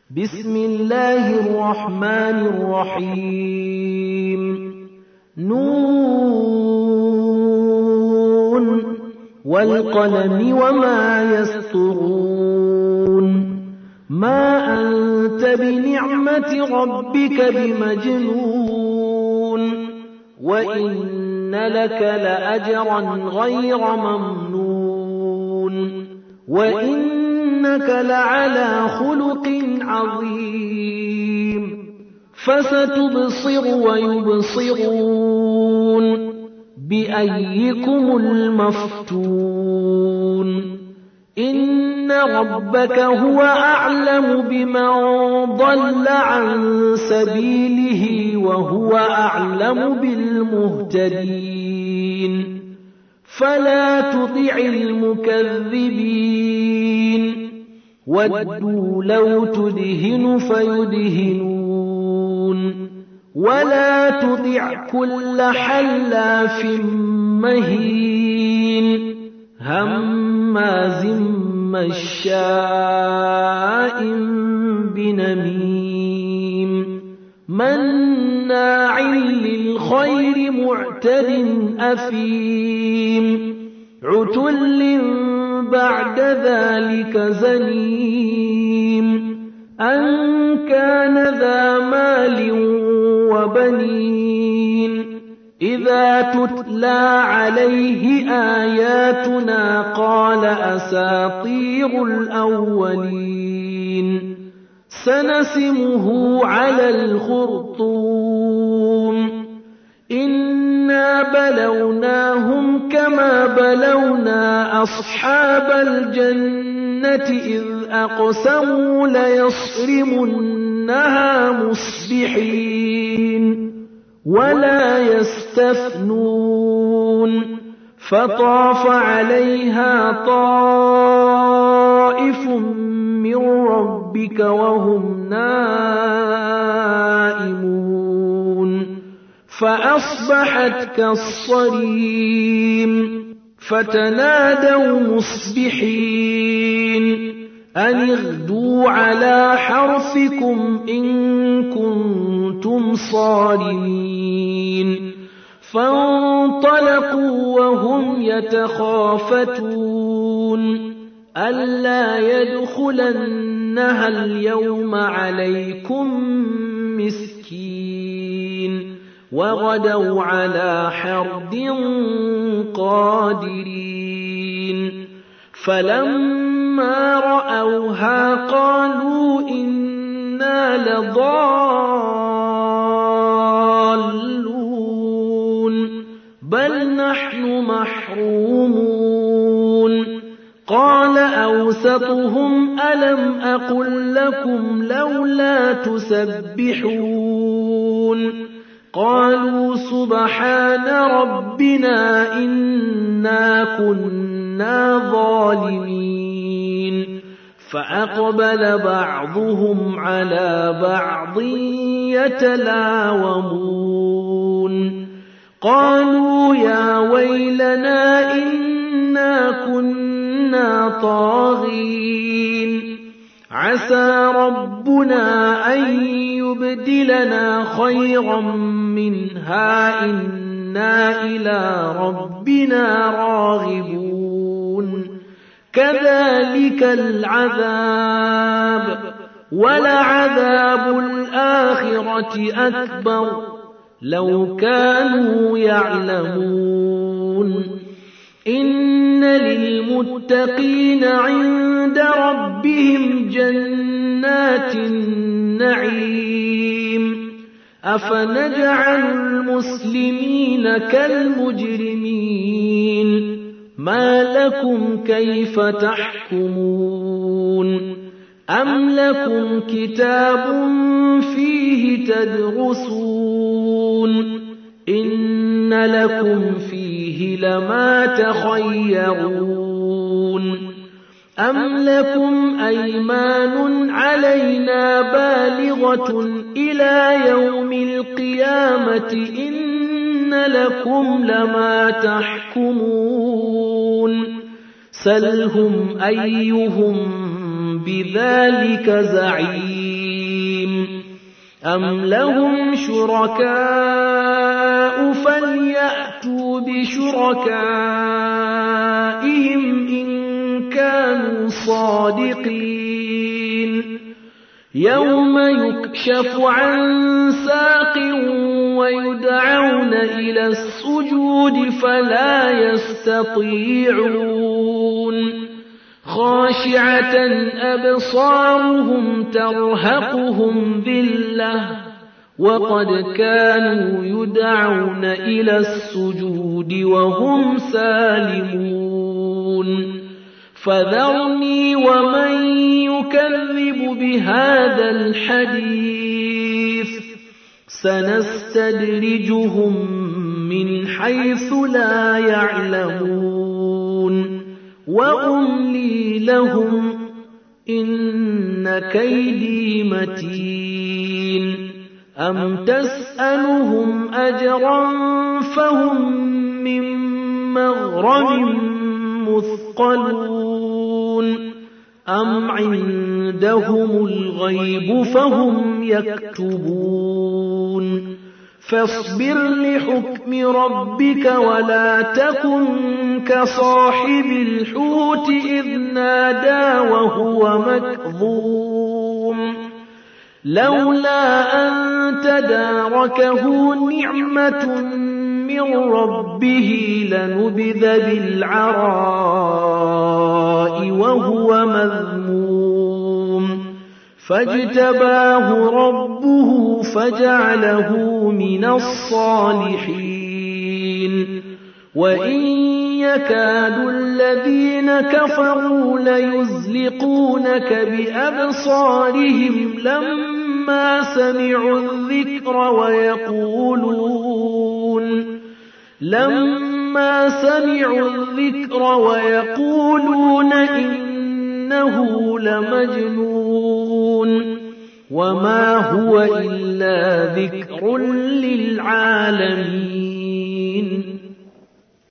بسم الله الرحمن الرحيم نون والقلم وما يسطرون ما أنت بنعمة ربك بمجنون وإن لك لأجرا غير ممنون وإنك لعلى خلق عظيم فستبصر ويبصرون بأيكم المفتون إن ربك هو أعلم بمن ضل عن سبيله وهو أعلم بالمهتدين فلا تطع المكذبين ودوا لو تدهن فيدهنون ولا تطع كل حلاف مهين هماز مشاء بنميم مناع للخير معتد أثيم عتل بعد ذلك زنيم أن كان ذا مال وبنين إذا تتلى عليه آياتنا قال أساطير الأولين سنسمه على الخرطوم إنا بلوناهم كما بلونا أصحاب الجنة إذ أقسموا ليصرمنها مصبحين ولا يستثنون فطاف عليها طائف من ربك وهم نائمون فأصبحت كالصريم فتنادوا مصبحين أن اغدوا على حرثكم إن كنتم صارمين فانطلقوا وهم يتخافتون ألا يدخلنها اليوم عليكم مسكين وغدوا على حرد قادرين فلما رأوها قالوا إنا لضالون بل نحن محرومون قال أوسطهم ألم أقل لكم لولا تسبحون قالوا سبحان ربنا إنا كنا ظالمين فأقبل بعضهم على بعض يتلاومون قالوا يا ويلنا إنا كنا طاغين عسى ربنا أن يبدلنا خيرا منها إنا إلى ربنا راغبون كذلك العذاب ولعذاب الآخرة أكبر لو كانوا يعلمون إن للمتقين عند ربهم جنات النعيم أفنجعل المسلمين كالمجرمين ما لكم كيف تحكمون أم لكم كتاب فيه تدرسون إن لكم فيه لما تخيرون أم لكم أيمان علينا بالغة إلى يوم القيامة إن لكم لما تحكمون سلهم أيهم بذلك زعيم أَمْ لَهُمْ شُرَكَاءُ فَلْيَأْتُوا بِشُرَكَائِهِمْ إِن كَانُوا صَادِقِينَ يَوْمَ يُكْشَفُ عَن سَاقٍ وَيُدْعَوْنَ إِلَى السُّجُودِ فَلَا يَسْتَطِيعُونَ خَاشِعَةً أَبْصَارُهُمْ تَرْهَقُهُمْ ذِلَّةٌ وَقَدْ كَانُوا يُدْعَوْنَ إِلَى السُّجُودِ وَهُمْ سَالِمُونَ فَذَرْنِي وَمَن يُكَذِّبُ بِهَذَا الْحَدِيثِ سَنَسْتَدْرِجُهُم مِّنْ حَيْثُ لَا يَعْلَمُونَ وَأُمْلِي لَهُمْ إِنَّ كَيْدِي مَتِينٌ أَمْ تَسْأَلُهُمْ أَجْرًا فَهُم مِّن مَّغْرَمٍ مُّثْقَلُونَ أَمْ عِندَهُمُ الْغَيْبُ فَهُمْ يَكْتُبُونَ فاصبر لحكم ربك ولا تكن كصاحب الحوت إذ نادى وهو مكظوم لولا أن تداركه نعمة من ربه لنبذ بالعراء وهو مذموم فاجتباه ربه فجعله من الصالحين وإن يكاد الذين كفروا ليزلقونك بأبصارهم لما سمعوا الذكر ويقولون إنه لمجنون وما هو إلا ذكر للعالمين